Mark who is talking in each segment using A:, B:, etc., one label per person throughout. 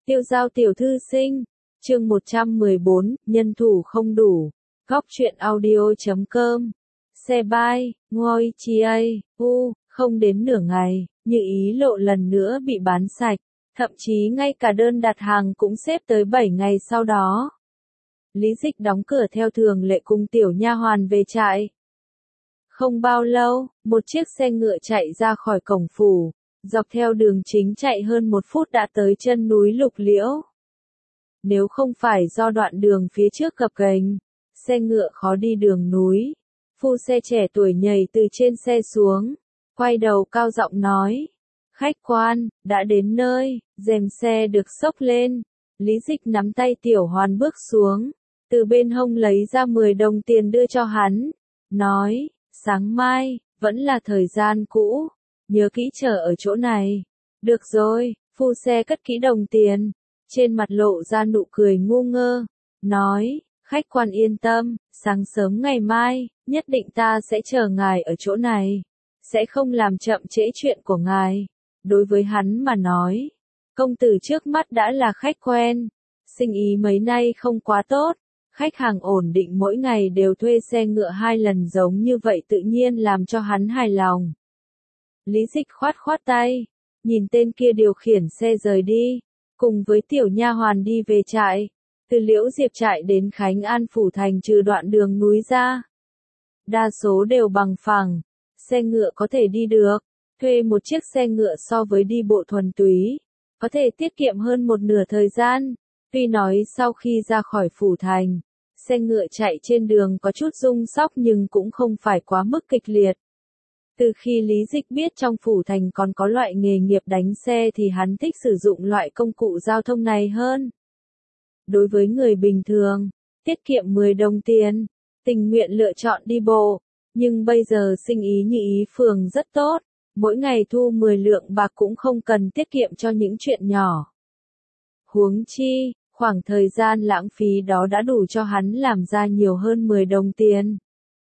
A: Tiêu giao tiểu thư sinh, chương 114, nhân thủ không đủ. Góc truyện audio.com. Xe bay, ngôi chi không đến nửa ngày, Như Ý Lộ lần nữa bị bán sạch, thậm chí ngay cả đơn đặt hàng cũng xếp tới 7 ngày sau đó. Lý Dịch đóng cửa theo thường lệ cùng tiểu nha hoàn về trại. Không bao lâu, một chiếc xe ngựa chạy ra khỏi cổng phủ, dọc theo đường chính chạy hơn 1 phút đã tới chân núi Lục Liễu. Nếu không phải do đoạn đường phía trước gập ghềnh, xe ngựa khó đi đường núi, phu xe trẻ tuổi nhảy từ trên xe xuống, quay đầu cao giọng nói: "Khách quan, đã đến nơi." Rèm xe được xốc lên, Lý Dịch nắm tay tiểu hoàn bước xuống, từ bên hông lấy ra 10 đồng tiền đưa cho hắn, nói: "Sáng mai, vẫn là thời gian cũ, nhớ kỹ chờ ở chỗ này." "Được rồi." Phu xe cất kỹ đồng tiền, trên mặt lộ ra nụ cười ngu ngơ, nói: "Khách quan yên tâm, sáng sớm ngày mai, nhất định ta sẽ chờ ngài ở chỗ này, sẽ không làm chậm trễ chuyện của ngài." Đối với hắn mà nói, công tử trước mắt đã là khách quen, sinh ý mấy nay không quá tốt, khách hàng ổn định mỗi ngày đều thuê xe ngựa 2 lần giống như vậy tự nhiên làm cho hắn hài lòng. Lý Dịch khoát khoát tay, nhìn tên kia điều khiển xe rời đi, cùng với tiểu nha hoàn đi về trại. Từ Liễu Diệp trại đến Khánh An phủ thành trừ đoạn đường núi ra, đa số đều bằng phẳng, xe ngựa có thể đi được. Thuê một chiếc xe ngựa so với đi bộ thuần túy, có thể tiết kiệm hơn 1/2 thời gian. Tuy nói sau khi ra khỏi phủ thành, xe ngựa chạy trên đường có chút rung sóc nhưng cũng không phải quá mức kịch liệt. Từ khi Lý Dịch biết trong phủ thành còn có loại nghề nghiệp đánh xe thì hắn thích sử dụng loại công cụ giao thông này hơn. Đối với người bình thường, tiết kiệm 10 đồng tiền, tình nguyện lựa chọn đi bộ, nhưng bây giờ sinh ý Như Ý phường rất tốt, mỗi ngày thu 10 lượng bạc cũng không cần tiết kiệm cho những chuyện nhỏ. Huống chi, khoảng thời gian lãng phí đó đã đủ cho hắn làm ra nhiều hơn 10 đồng tiền.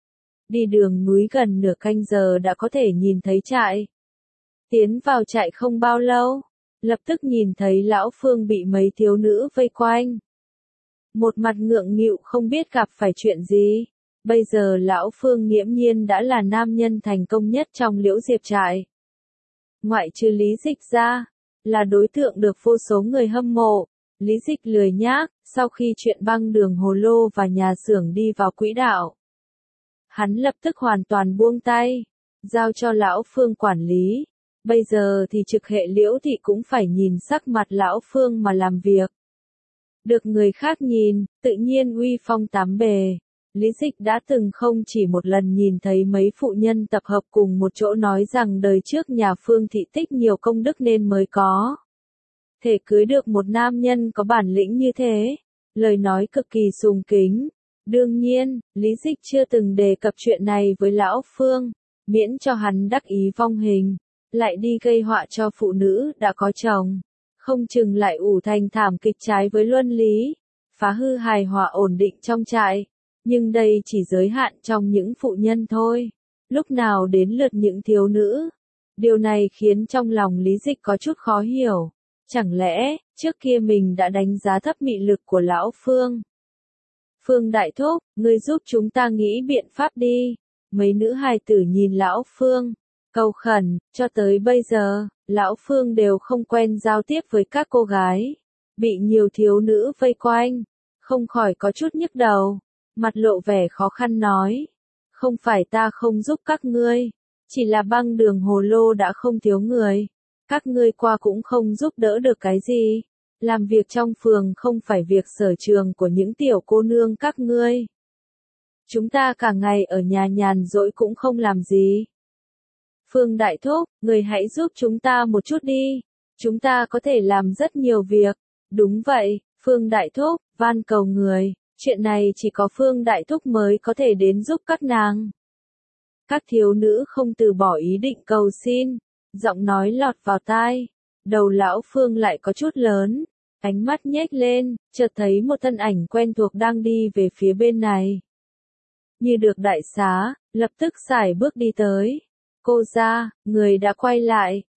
A: Đi đường núi gần nửa canh giờ đã có thể nhìn thấy trại. Tiến vào trại không bao lâu, lập tức nhìn thấy lão Phương bị mấy thiếu nữ vây quanh. Một mặt ngượng nghịu không biết gặp phải chuyện gì. Bây giờ lão Phương nghiễm nhiên đã là nam nhân thành công nhất trong Liễu Diệp trại. Ngoại trừ Lý Dịch ra, là đối tượng được vô số người hâm mộ. Lý Dịch lười nhác, sau khi chuyện băng đường hồ lô và nhà xưởng đi vào quỹ đạo, hắn lập tức hoàn toàn buông tay, giao cho lão Phương quản lý. Bây giờ thì trực hệ Liễu thị cũng phải nhìn sắc mặt lão Phương mà làm việc. Được người khác nhìn, tự nhiên uy phong 8 bề. Lý Dịch đã từng không chỉ một lần nhìn thấy mấy phụ nhân tập hợp cùng một chỗ nói rằng đời trước nhà Phương thị tích nhiều công đức nên mới có thể cưới được một nam nhân có bản lĩnh như thế. Lời nói cực kỳ sùng kính. Đương nhiên, Lý Dịch chưa từng đề cập chuyện này với lão Phương, miễn cho hắn đắc ý vong hình, lại đi gây họa cho phụ nữ đã có chồng, không chừng lại ủ thành thảm kịch trái với luân lý, phá hư hài hòa ổn định trong trại. Nhưng đây chỉ giới hạn trong những phụ nhân thôi, lúc nào đến lượt những thiếu nữ. Điều này khiến trong lòng Lý Dịch có chút khó hiểu. Chẳng lẽ, trước kia mình đã đánh giá thấp mị lực của lão Phương? Phương đại thúc, ngươi giúp chúng ta nghĩ biện pháp đi. Mấy nữ hài tử nhìn lão Phương, cầu khẩn. Cho tới bây giờ, lão Phương đều không quen giao tiếp với các cô gái, bị nhiều thiếu nữ vây quanh, không khỏi có chút nhức đầu. Mặt lộ vẻ khó khăn nói: "Không phải ta không giúp các ngươi, chỉ là băng đường hồ lô đã không thiếu người, các ngươi qua cũng không giúp đỡ được cái gì. Làm việc trong phường không phải việc sở trường của những tiểu cô nương các ngươi. Chúng ta cả ngày ở nhà nhàn rỗi cũng không làm gì. Phương đại thúc, người hãy giúp chúng ta một chút đi, chúng ta có thể làm rất nhiều việc." "Đúng vậy, Phương đại thúc, van cầu người. Chuyện này chỉ có Phương đại thúc mới có thể đến giúp các nàng." Các thiếu nữ không từ bỏ ý định cầu xin, giọng nói lọt vào tai. Đầu lão Phương lại có chút lớn, ánh mắt nhếch lên, chợt thấy một thân ảnh quen thuộc đang đi về phía bên này. Như được đại xá, lập tức sải bước đi tới. "Cô gia, người đã quay lại."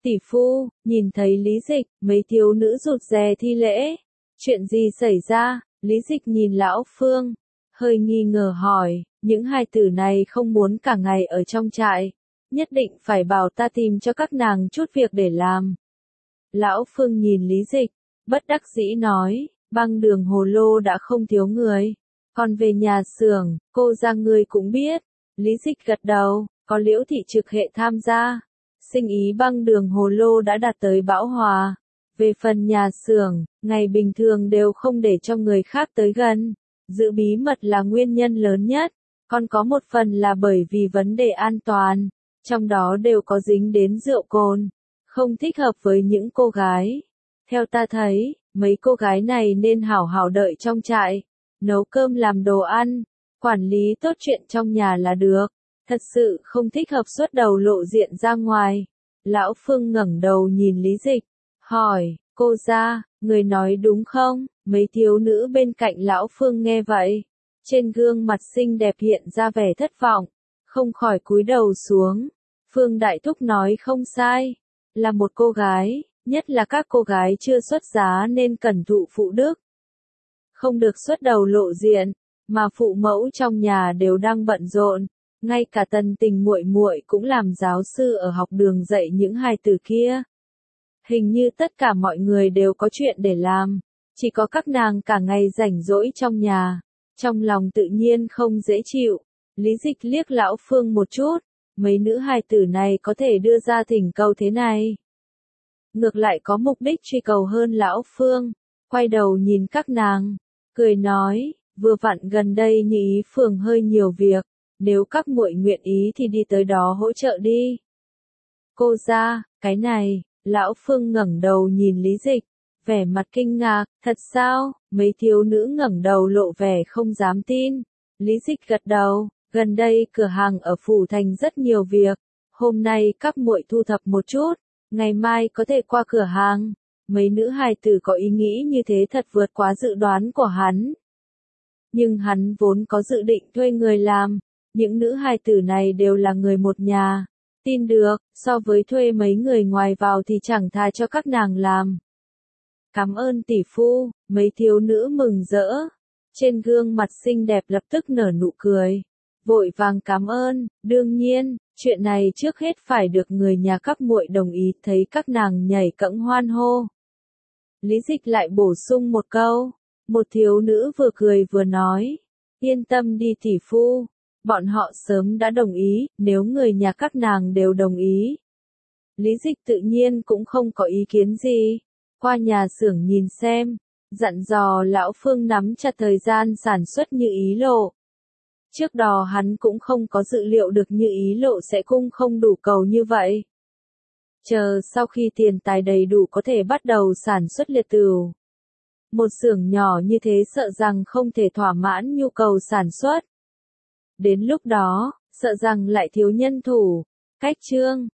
A: Tỷ phu, nhìn thấy Lý Dịch, mấy thiếu nữ rụt rè thi lễ. Chuyện gì xảy ra? Lý Dịch nhìn Lão Phương, hơi nghi ngờ hỏi, những hài tử này không muốn cả ngày ở trong trại, nhất định phải bảo ta tìm cho các nàng chút việc để làm. Lão Phương nhìn Lý Dịch, bất đắc dĩ nói, băng đường hồ lô đã không thiếu người, còn về nhà xưởng, cô ra người cũng biết. Lý Dịch gật đầu, có Liễu thị trực hệ tham gia, sinh ý băng đường hồ lô đã đạt tới bão hòa. Về phần nhà xưởng, ngày bình thường đều không để cho người khác tới gần, giữ bí mật là nguyên nhân lớn nhất, còn có một phần là bởi vì vấn đề an toàn, trong đó đều có dính đến rượu cồn, không thích hợp với những cô gái. Theo ta thấy, mấy cô gái này nên hảo hảo đợi trong trại, nấu cơm làm đồ ăn, quản lý tốt chuyện trong nhà là được, thật sự không thích hợp xuất đầu lộ diện ra ngoài. Lão Phương ngẩng đầu nhìn Lý Dịch, hỏi, cô ra, người nói đúng không? Mấy thiếu nữ bên cạnh Lão Phương nghe vậy, trên gương mặt xinh đẹp hiện ra vẻ thất vọng, không khỏi cúi đầu xuống. Phương Đại Thúc nói không sai, là một cô gái, nhất là các cô gái chưa xuất giá nên cẩn thụ phụ đức, không được xuất đầu lộ diện, mà phụ mẫu trong nhà đều đang bận rộn, ngay cả Tần Tình muội muội cũng làm giáo sư ở học đường dạy những hài tử kia. Hình như tất cả mọi người đều có chuyện để làm, chỉ có các nàng cả ngày rảnh rỗi trong nhà, trong lòng tự nhiên không dễ chịu. Lý Dịch liếc Lão Phương một chút, mấy nữ hài tử này có thể đưa ra thỉnh cầu thế này, ngược lại có mục đích truy cầu hơn. Lão Phương quay đầu nhìn các nàng, cười nói, vừa vặn gần đây Như Ý phường hơi nhiều việc, nếu các muội nguyện ý thì đi tới đó hỗ trợ đi. Cô ra, cái này, Lão Phương ngẩng đầu nhìn Lý Dịch, vẻ mặt kinh ngạc, thật sao? Mấy thiếu nữ ngẩng đầu lộ vẻ không dám tin. Lý Dịch gật đầu, gần đây cửa hàng ở Phủ Thành rất nhiều việc, hôm nay các muội thu thập một chút, ngày mai có thể qua cửa hàng. Mấy nữ hài tử có ý nghĩ như thế thật vượt quá dự đoán của hắn. Nhưng hắn vốn có dự định thuê người làm, những nữ hài tử này đều là người một nhà, tin được, so với thuê mấy người ngoài vào thì chẳng thà cho các nàng làm. Cảm ơn tỷ phu, mấy thiếu nữ mừng rỡ, trên gương mặt xinh đẹp lập tức nở nụ cười, vội vàng cảm ơn, đương nhiên, chuyện này trước hết phải được người nhà các muội đồng ý. Thấy các nàng nhảy cẫng hoan hô, Lý Dịch lại bổ sung một câu, một thiếu nữ vừa cười vừa nói, yên tâm đi tỷ phu, bọn họ sớm đã đồng ý, nếu người nhà các nàng đều đồng ý. Lý Dịch tự nhiên cũng không có ý kiến gì, qua nhà xưởng nhìn xem, dặn dò Lão Phương nắm chặt thời gian sản xuất Như Ý lộ. Trước đó hắn cũng không có dự liệu được Như Ý lộ sẽ cung không đủ cầu như vậy. Chờ sau khi tiền tài đầy đủ có thể bắt đầu sản xuất liệt tửu. Một xưởng nhỏ như thế sợ rằng không thể thỏa mãn nhu cầu sản xuất. Đến lúc đó, sợ rằng lại thiếu nhân thủ. Cách chương